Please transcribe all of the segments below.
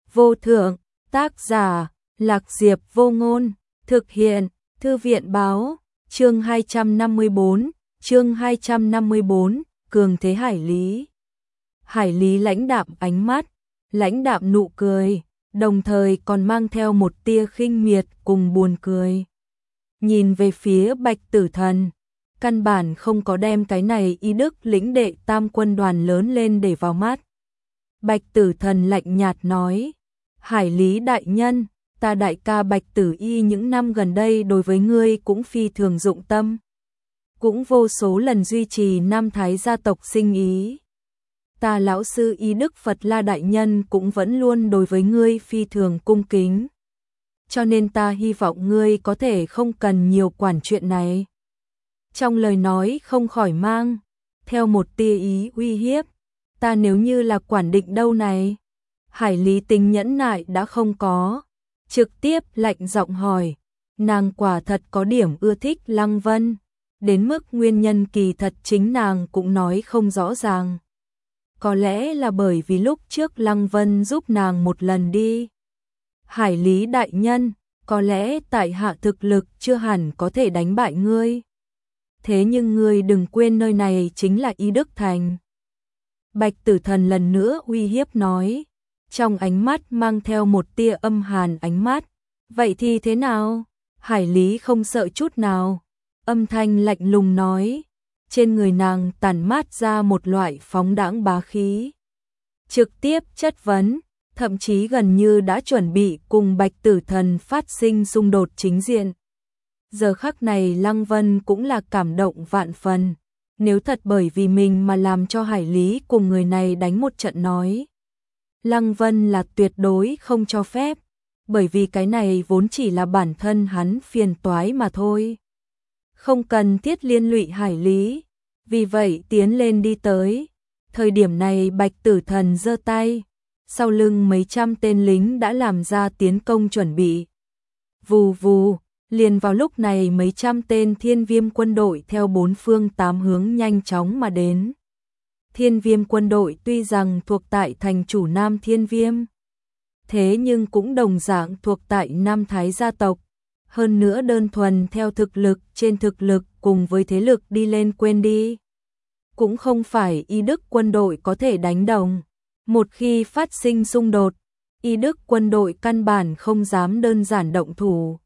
vô thượng, tác giả, Lạc Diệp Vô Ngôn, thực hiện, Thư viện báo, chương 254, cường thế Hải Lý. Hải Lý lãnh đạm ánh mắt, lãnh đạm nụ cười, đồng thời còn mang theo một tia khinh miệt cùng buồn cười. Nhìn về phía Bạch Tử Thần, căn bản không có đem cái này y đức lĩnh đệ tam quân đoàn lớn lên để vào mắt. Bạch Tử Thần lạnh nhạt nói, Hải Lý đại nhân, ta đại ca Bạch Tử Y những năm gần đây đối với ngươi cũng phi thường dụng tâm. Cũng vô số lần duy trì Nam Thái gia tộc sinh ý. Ta lão sư Y Đức Phật La đại nhân cũng vẫn luôn đối với ngươi phi thường cung kính. Cho nên ta hy vọng ngươi có thể không cần nhiều quản chuyện này. Trong lời nói không khỏi mang theo một tia ý uy hiếp, ta nếu như là quản định đâu này. Hải Lý tính nhẫn nại đã không có, trực tiếp lạnh giọng hỏi, nàng quả thật có điểm ưa thích Lăng Vân, đến mức nguyên nhân kỳ thật chính nàng cũng nói không rõ ràng. Có lẽ là bởi vì lúc trước Lăng Vân giúp nàng một lần đi. Hải Lý đại nhân, có lẽ tại hạ thực lực chưa hẳn có thể đánh bại ngươi. Thế nhưng ngươi đừng quên nơi này chính là Y Đức Thành. Bạch Tử Thần lần nữa uy hiếp nói, trong ánh mắt mang theo một tia âm hàn ánh mắt. Vậy thì thế nào? Hải Lý không sợ chút nào. Âm thanh lạnh lùng nói, trên người nàng tản mát ra một loại phóng đãng bá khí. Trực tiếp chất vấn, thậm chí gần như đã chuẩn bị cùng Bạch Tử Thần phát sinh xung đột chính diện. Giờ khắc này Lăng Vân cũng là cảm động vạn phần. Nếu thật bởi vì mình mà làm cho Hải Lý cùng người này đánh một trận nói, Lăng Vân là tuyệt đối không cho phép, bởi vì cái này vốn chỉ là bản thân hắn phiền toái mà thôi. Không cần thiết liên lụy Hải Lý, vì vậy tiến lên đi tới. Thời điểm này Bạch Tử Thần giơ tay, sau lưng mấy trăm tên lính đã làm ra tiến công chuẩn bị. Vù vù, liền vào lúc này mấy trăm tên Thiên Viêm quân đội theo bốn phương tám hướng nhanh chóng mà đến. Thiên Viêm quân đội tuy rằng thuộc tại thành chủ Nam Thiên Viêm, thế nhưng cũng đồng dạng thuộc tại Nam Thái gia tộc. Hơn nữa đơn thuần theo thực lực trên thực lực cùng với thế lực đi lên quên đi. Cũng không phải Y Đức quân đội có thể đánh đồng. Một khi phát sinh xung đột, Y Đức quân đội căn bản không dám đơn giản động thủ.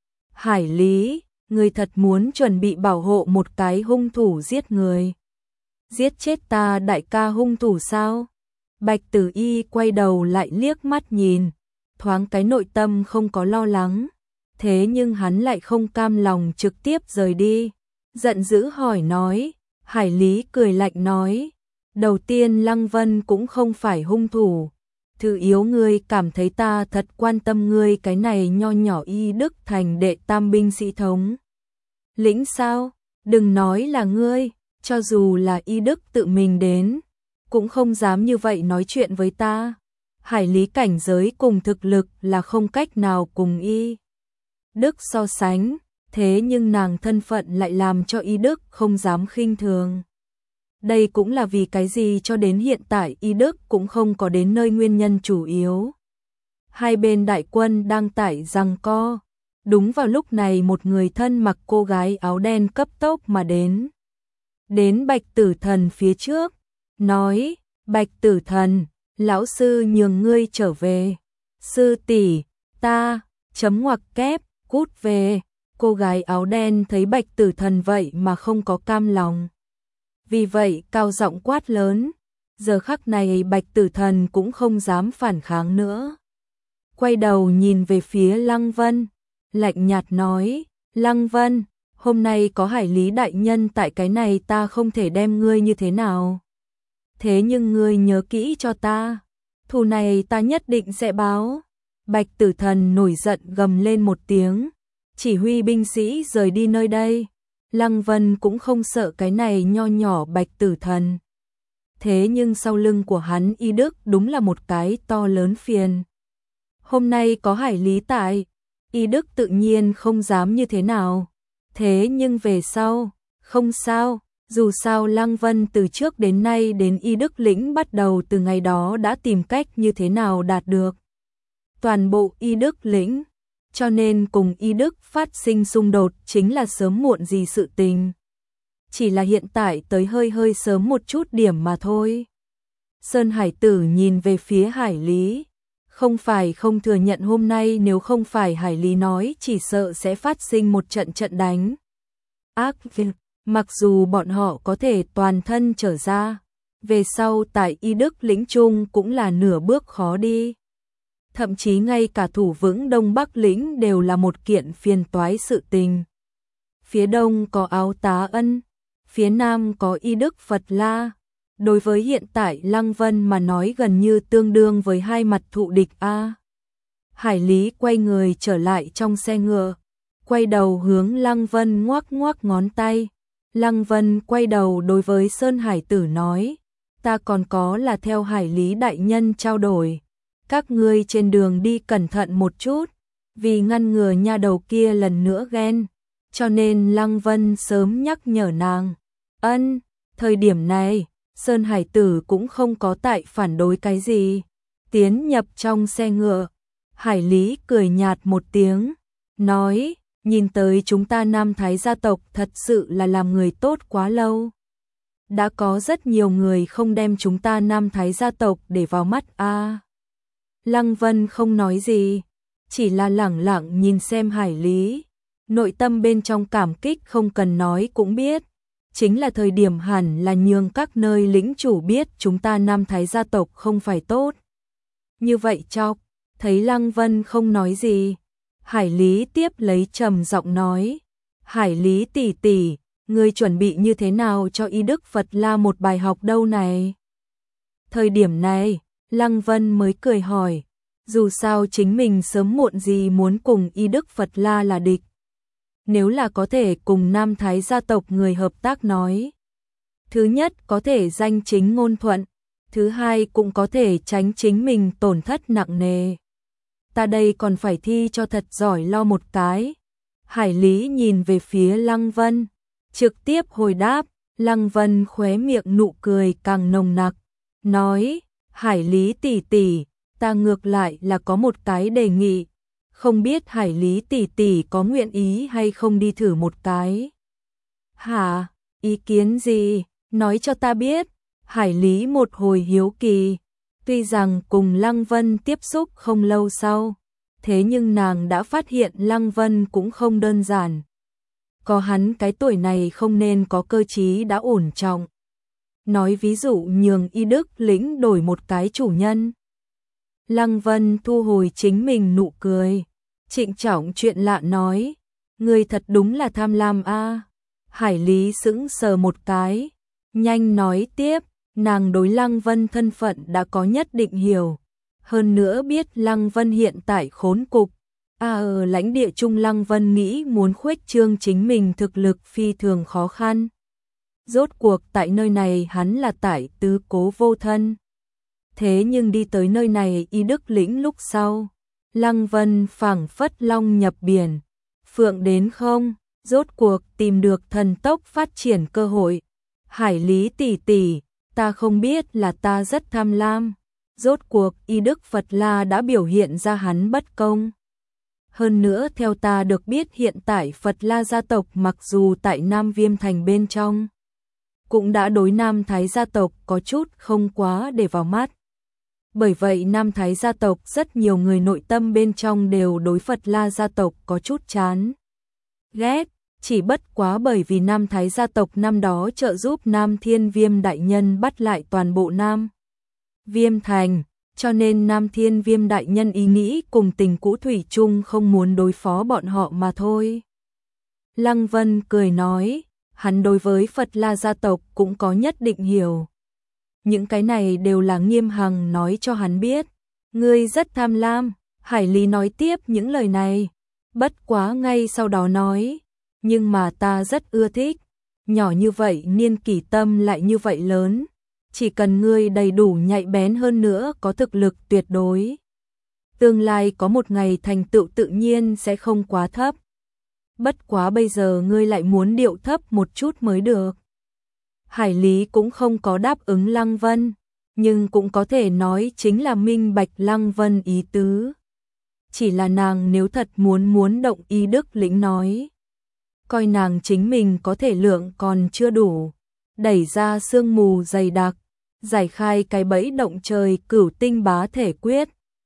Hải Lý, người thật muốn chuẩn bị bảo hộ một cái hung thủ giết người. Giết chết ta đại ca hung thủ sao? Bạch Tử Y quay đầu lại liếc mắt nhìn, thoáng cái nội tâm không có lo lắng. Thế nhưng hắn lại không cam lòng trực tiếp rời đi. Giận dữ hỏi nói, Hải Lý cười lạnh nói, đầu tiên Lăng Vân cũng không phải hung thủ. Thứ yếu ngươi cảm thấy ta thật quan tâm ngươi cái này nho nhỏ Y Đức Thành đệ tam binh sĩ thống lĩnh sao? Đừng nói là ngươi, cho dù là Y Đức tự mình đến, cũng không dám như vậy nói chuyện với ta. Hải Lý cảnh giới cùng thực lực là không cách nào cùng Y Đức so sánh, thế nhưng nàng thân phận lại làm cho Y Đức không dám khinh thường. Đây cũng là vì cái gì cho đến hiện tại Y Đức cũng không có đến nơi nguyên nhân chủ yếu. Hai bên đại quân đang tại giằng co. Đúng vào lúc này một người thân mặc cô gái áo đen cấp tốc mà đến. Đến Bạch Tử Thần phía trước, nói, Bạch Tử Thần, lão sư nhường ngươi trở về. Sư tỷ, ta, chấm ngoặc kép, cút về. Cô gái áo đen thấy Bạch Tử Thần vậy mà không có cam lòng. Vì vậy cao giọng quát lớn. Giờ khắc này Bạch Tử Thần cũng không dám phản kháng nữa. Quay đầu nhìn về phía Lăng Vân, lạnh nhạt nói, Lăng Vân, hôm nay có Hải Lý đại nhân tại cái này ta không thể đem ngươi như thế nào. Thế nhưng ngươi nhớ kỹ cho ta, thù này ta nhất định sẽ báo. Bạch Tử Thần nổi giận gầm lên một tiếng, chỉ huy binh sĩ rời đi nơi đây. Lăng Vân cũng không sợ cái này nho nhỏ Bạch Tử Thần. Thế nhưng sau lưng của hắn Y Đức đúng là một cái to lớn phiền. Hôm nay có Hải Lý tại, Y Đức tự nhiên không dám như thế nào. Thế nhưng về sau, không sao, dù sao Lăng Vân từ trước đến nay đến Y Đức lĩnh bắt đầu từ ngày đó đã tìm cách như thế nào đạt được toàn bộ Y Đức lĩnh, cho nên cùng Y Đức phát sinh xung đột chính là sớm muộn gì sự tình. Chỉ là hiện tại tới hơi sớm một chút điểm mà thôi. Sơn Hải Tử nhìn về phía Hải Lý, không phải không thừa nhận hôm nay nếu không phải Hải Lý nói chỉ sợ sẽ phát sinh một trận đánh. Ác việc, mặc dù bọn họ có thể toàn thân trở ra, về sau tại Y Đức lĩnh trung cũng là nửa bước khó đi. Thậm chí ngay cả thủ vững Đông Bắc lĩnh đều là một kiện phiền toái sự tình. Phía đông có Áo Tá Ân, phía nam có Y Đức Phật La. Đối với hiện tại Lăng Vân mà nói gần như tương đương với hai mặt thụ địch a. Hải Lý quay người trở lại trong xe ngựa, quay đầu hướng Lăng Vân ngoắc ngoắc ngón tay. Lăng Vân quay đầu đối với Sơn Hải Tử nói, ta còn có là theo Hải Lý đại nhân trao đổi. Các ngươi trên đường đi cẩn thận một chút, vì ngăn ngừa nha đầu kia lần nữa ghen, cho nên Lăng Vân sớm nhắc nhở nàng. Ân, thời điểm này, Sơn Hải Tử cũng không có tại phản đối cái gì. Tiến nhập trong xe ngựa, Hải Lý cười nhạt một tiếng, nói, nhìn tới chúng ta Nam Thái gia tộc thật sự là làm người tốt quá lâu. Đã có rất nhiều người không đem chúng ta Nam Thái gia tộc để vào mắt a. Lăng Vân không nói gì, chỉ là lẳng lặng nhìn xem Hải Lý. Nội tâm bên trong cảm kích không cần nói cũng biết. Chính là thời điểm hẳn là nhường các nơi lĩnh chủ biết chúng ta Nam Thái gia tộc không phải tốt. Như vậy chọc, thấy Lăng Vân không nói gì. Hải Lý tiếp lấy trầm giọng nói. Hải Lý tỷ tỷ, ngươi chuẩn bị như thế nào cho Y Đức Phật La một bài học đâu này? Thời điểm này, Lăng Vân mới cười hỏi. Dù sao chính mình sớm muộn gì muốn cùng Y Đức Phật La là địch. Nếu là có thể cùng Nam Thái gia tộc người hợp tác nói. Thứ nhất có thể danh chính ngôn thuận, thứ hai cũng có thể tránh chính mình tổn thất nặng nề. Ta đây còn phải thi cho thật giỏi lo một cái. Hải Lý nhìn về phía Lăng Vân, trực tiếp hồi đáp. Lăng Vân khóe miệng nụ cười càng nồng nặc, nói, Hải Lý tỷ tỷ, ta ngược lại là có một cái đề nghị. Không biết Hải Lý tỷ tỷ có nguyện ý hay không đi thử một cái. Hả, ý kiến gì, nói cho ta biết. Hải Lý một hồi hiếu kỳ, tuy rằng cùng Lăng Vân tiếp xúc không lâu sau, thế nhưng nàng đã phát hiện Lăng Vân cũng không đơn giản. Có hắn cái tuổi này không nên có cơ trí đã ổn trọng. Nói ví dụ nhường Y Đức lĩnh đổi một cái chủ nhân. Lăng Vân thu hồi chính mình nụ cười, trịnh trọng chuyện lạ nói, người thật đúng là tham lam a. Hải Lý sững sờ một cái, nhanh nói tiếp, nàng đối Lăng Vân thân phận đã có nhất định hiểu, hơn nữa biết Lăng Vân hiện tại khốn cục. Ở lãnh địa Trung Lăng Vân nghĩ muốn khuếch trương chính mình thực lực phi thường khó khăn. Rốt cuộc tại nơi này hắn là tại tứ cố vô thân. Thế nhưng đi tới nơi này Y Đức lĩnh lúc sau, Lăng Vân phảng phất long nhập biển, phượng đến không, rốt cuộc tìm được thần tốc phát triển cơ hội. Hải Lý tỷ tỷ, ta không biết là ta rất tham lam, rốt cuộc Y Đức Phật La đã biểu hiện ra hắn bất công. Hơn nữa theo ta được biết hiện tại Phật La gia tộc mặc dù tại Nam Viêm Thành bên trong, cũng đã đối Nam Thái gia tộc có chút không quá để vào mắt. Bởi vậy Nam Thái gia tộc rất nhiều người nội tâm bên trong đều đối Phật La gia tộc có chút chán ghét, chỉ bất quá bởi vì Nam Thái gia tộc năm đó trợ giúp Nam Thiên Viêm đại nhân bắt lại toàn bộ Nam Viêm Thành, cho nên Nam Thiên Viêm đại nhân ý nghĩ cùng tình cũ thủy chung không muốn đối phó bọn họ mà thôi. Lăng Vân cười nói, hắn đối với Phật La gia tộc cũng có nhất định hiểu. Những cái này đều là Nghiêm Hằng nói cho hắn biết. Ngươi rất tham lam. Hải Lý nói tiếp những lời này. Bất quá ngay sau đó nói. Nhưng mà ta rất ưa thích. Nhỏ như vậy niên kỷ tâm lại như vậy lớn. Chỉ cần ngươi đầy đủ nhạy bén hơn nữa có thực lực tuyệt đối. Tương lai có một ngày thành tựu tự nhiên sẽ không quá thấp. Bất quá bây giờ ngươi lại muốn điệu thấp một chút mới được. Hải Lý cũng không có đáp ứng Lăng Vân, nhưng cũng có thể nói chính là minh bạch Lăng Vân ý tứ. chỉ là nàng nếu thật muốn động ý Đức Lĩnh nói. Coi nàng chính mình có thể lượng còn chưa đủ, đẩy ra sương mù dày đặc, giải khai cái bẫy động trời Cửu Tinh Bá Thể Quyết,